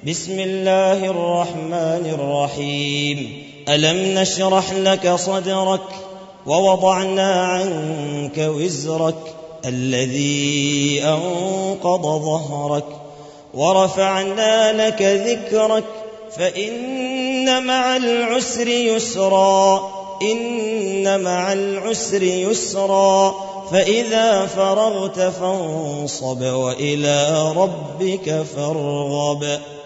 بسم الله الرحمن الرحيم. ألم نشرح لك صدرك ووضعنا عنك وزرك الذي أنقض ظهرك ورفعنا لك ذكرك فإن مع العسر يسرا إن مع العسر يسرا فإذا فرغت فانصب وإلى ربك فارغب.